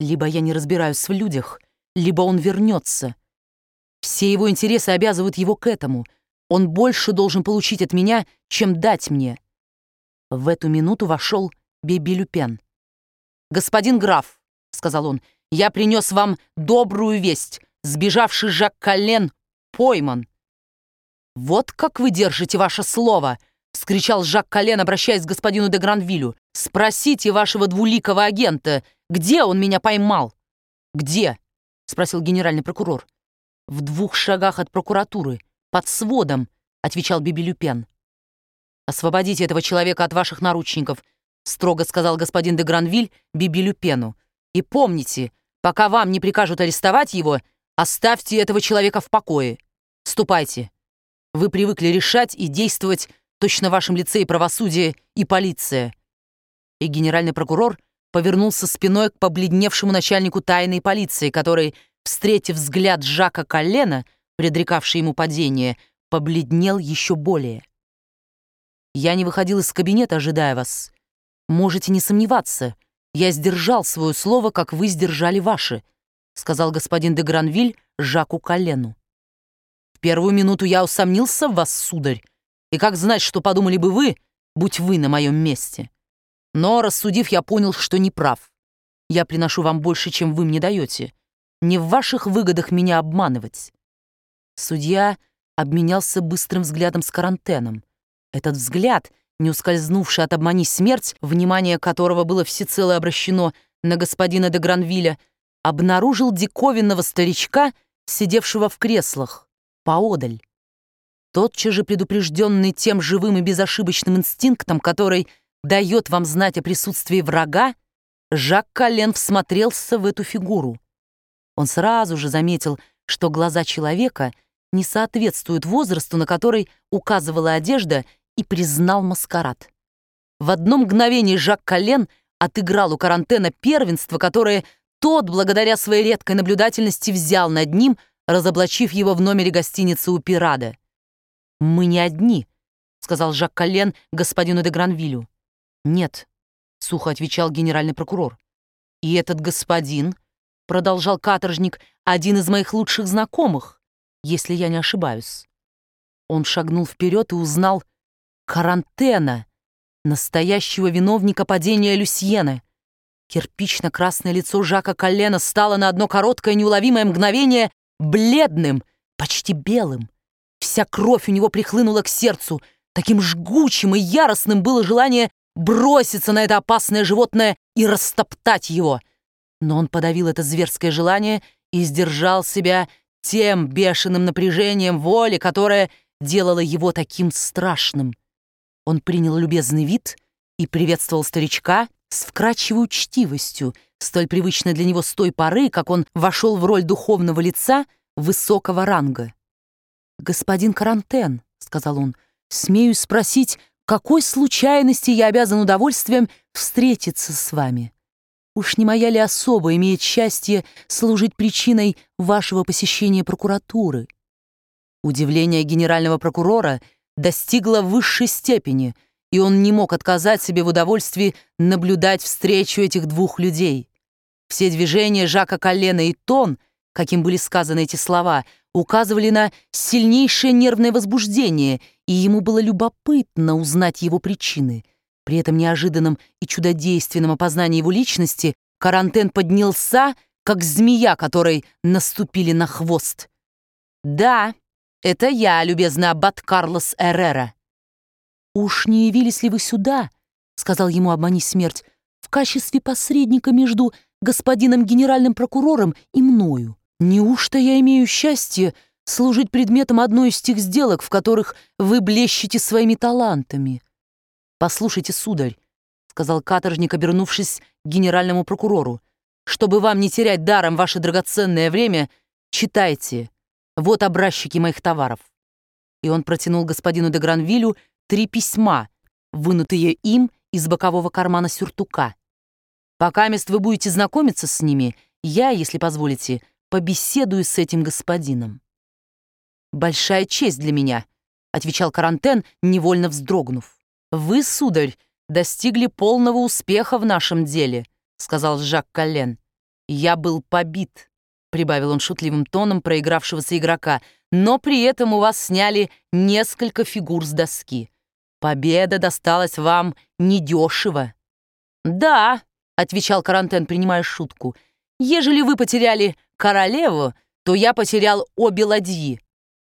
Либо я не разбираюсь в людях, либо он вернется. Все его интересы обязывают его к этому. Он больше должен получить от меня, чем дать мне». В эту минуту вошел Биби Люпен. «Господин граф», — сказал он, — «я принес вам добрую весть. Сбежавший Жак Коллен пойман». «Вот как вы держите ваше слово!» — вскричал Жак Коллен, обращаясь к господину де Гранвилю. «Спросите вашего двуликого агента, где он меня поймал?» «Где?» — спросил генеральный прокурор. «В 2 шагах от прокуратуры, под сводом», — отвечал Биби Люпен. «Освободите этого человека от ваших наручников», — строго сказал господин де Гранвиль Биби Люпену. «И помните, пока вам не прикажут арестовать его, оставьте этого человека в покое. Ступайте. Вы привыкли решать и действовать точно в вашем лице и правосудие, и полиция». И генеральный прокурор повернулся спиной к побледневшему начальнику тайной полиции, который, встретив взгляд Жака Коллена, предрекавший ему падение, побледнел еще более. «Я не выходил из кабинета, ожидая вас. Можете не сомневаться, я сдержал свое слово, как вы сдержали ваше», сказал господин де Гранвиль Жаку Коллену. «В первую минуту я усомнился в вас, сударь, и как знать, что подумали бы вы, будь вы на моем месте. Но, рассудив, я понял, что не прав. Я приношу вам больше, чем вы мне даете. Не в ваших выгодах меня обманывать». Судья обменялся быстрым взглядом с Карантеном. Этот взгляд, не ускользнувший от «обмани смерть», внимание которого было всецело обращено на господина де Гранвиля, обнаружил диковинного старичка, сидевшего в креслах, поодаль. Тотчас же предупрежденный тем живым и безошибочным инстинктом, который дает вам знать о присутствии врага, Жак Коллен всмотрелся в эту фигуру. Он сразу же заметил, что глаза человека не соответствуют возрасту, на который указывала одежда, и признал маскарад. В одно мгновение Жак Коллен отыграл у Карантена первенство, которое тот, благодаря своей редкой наблюдательности, взял над ним, разоблачив его в номере гостиницы у Пирада. «Мы не одни», — сказал Жак Коллен господину де Гранвилю. «Нет», — сухо отвечал генеральный прокурор. «И этот господин», — продолжал каторжник, — «один из моих лучших знакомых, если я не ошибаюсь». Он шагнул вперед и узнал Карантена, настоящего виновника падения Люсьена. Кирпично-красное лицо Жака Коллена стало на одно короткое неуловимое мгновение бледным, почти белым. Вся кровь у него прихлынула к сердцу. Таким жгучим и яростным было желание броситься на это опасное животное и растоптать его. Но он подавил это зверское желание и сдержал себя тем бешеным напряжением воли, которое делало его таким страшным. Он принял любезный вид и приветствовал старичка с вкрадчивой учтивостью, столь привычной для него с той поры, как он вошел в роль духовного лица высокого ранга. «Господин Карантен», — сказал он, — «смею спросить, какой случайности я обязан удовольствием встретиться с вами? Уж не моя ли особа имеет счастье служить причиной вашего посещения прокуратуры?» Удивление генерального прокурора достигло высшей степени, и он не мог отказать себе в удовольствии наблюдать встречу этих двух людей. Все движения Жака Коллена и тон, каким были сказаны эти слова, указывали на сильнейшее нервное возбуждение, и ему было любопытно узнать его причины. При этом неожиданном и чудодейственном опознании его личности Карантен поднялся, как змея, которой наступили на хвост. «Да, это я, любезный аббат Карлос Эррера». «Уж не явились ли вы сюда, — сказал ему «обмани смерть, — в качестве посредника между господином генеральным прокурором и мною? Неужто я имею счастье служить предметом одной из тех сделок, в которых вы блещете своими талантами?» «Послушайте, сударь, — сказал каторжник, обернувшись к генеральному прокурору, — чтобы вам не терять даром ваше драгоценное время, читайте. Вот образчики моих товаров». И он протянул господину де Гранвилю 3 письма, вынутые им из бокового кармана сюртука. «Покамест вы будете знакомиться с ними, я, если позволите, побеседую с этим господином». «Большая честь для меня», — отвечал Карантен, невольно вздрогнув. «Вы, сударь, достигли полного успеха в нашем деле», — сказал Жак Коллен. «Я был побит», — прибавил он шутливым тоном проигравшегося игрока, «но при этом у вас сняли несколько фигур с доски. Победа досталась вам недешево». «Да», — отвечал Карантен, принимая шутку, «ежели вы потеряли королеву, то я потерял обе ладьи.